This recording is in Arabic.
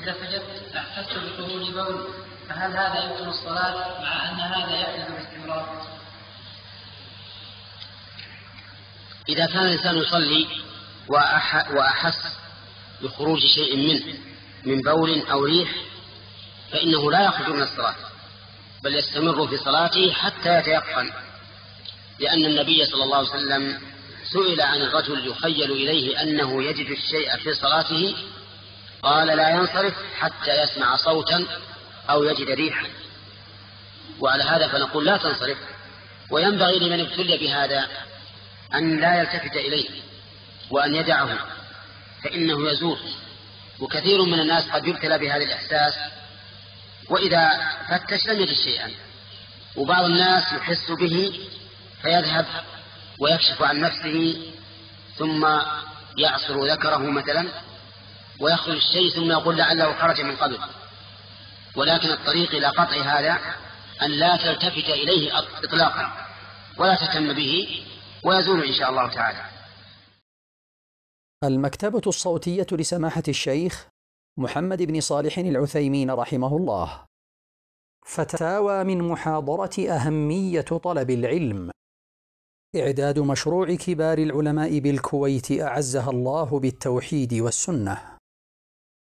ارتفجت أحسست بخروج بول، فهل هذا يبطل الصلاة مع أن هذا يحدث باستمرار؟ إذا كان الإنسان يصلي وأحس بخروج شيء منه من بول أو ريح فإنه لا يخرج من الصلاة، بل يستمر في صلاته حتى يتيقن، لأن النبي صلى الله عليه وسلم سئل عن الرجل يخيل إليه أنه يجد الشيء في صلاته قال لا ينصرف حتى يسمع صوتا أو يجد ريحا. وعلى هذا فنقول لا تنصرف، وينبغي لمن ابتلي بهذا أن لا يلتفت إليه وأن يدعه فإنه يزول. وكثير من الناس قد يبتلى بهذا الإحساس وإذا فتش لم يجد شيئا، وبعض الناس يحس به فيذهب ويكشف عن نفسه ثم يعصر ذكره مثلا ويخرج الشيء ثم يقول لعله خرج من قبل. ولكن الطريق إلى قطع هذا أن لا تلتفت إليه إطلاقا ولا تهتم به ويزول إن شاء الله تعالى. المكتبة الصوتية لسماحة الشيخ محمد بن صالح العثيمين رحمه الله. فتاوى من محاضرة أهمية طلب العلم. إعداد مشروع كبار العلماء بالكويت أعزها الله بالتوحيد والسنة.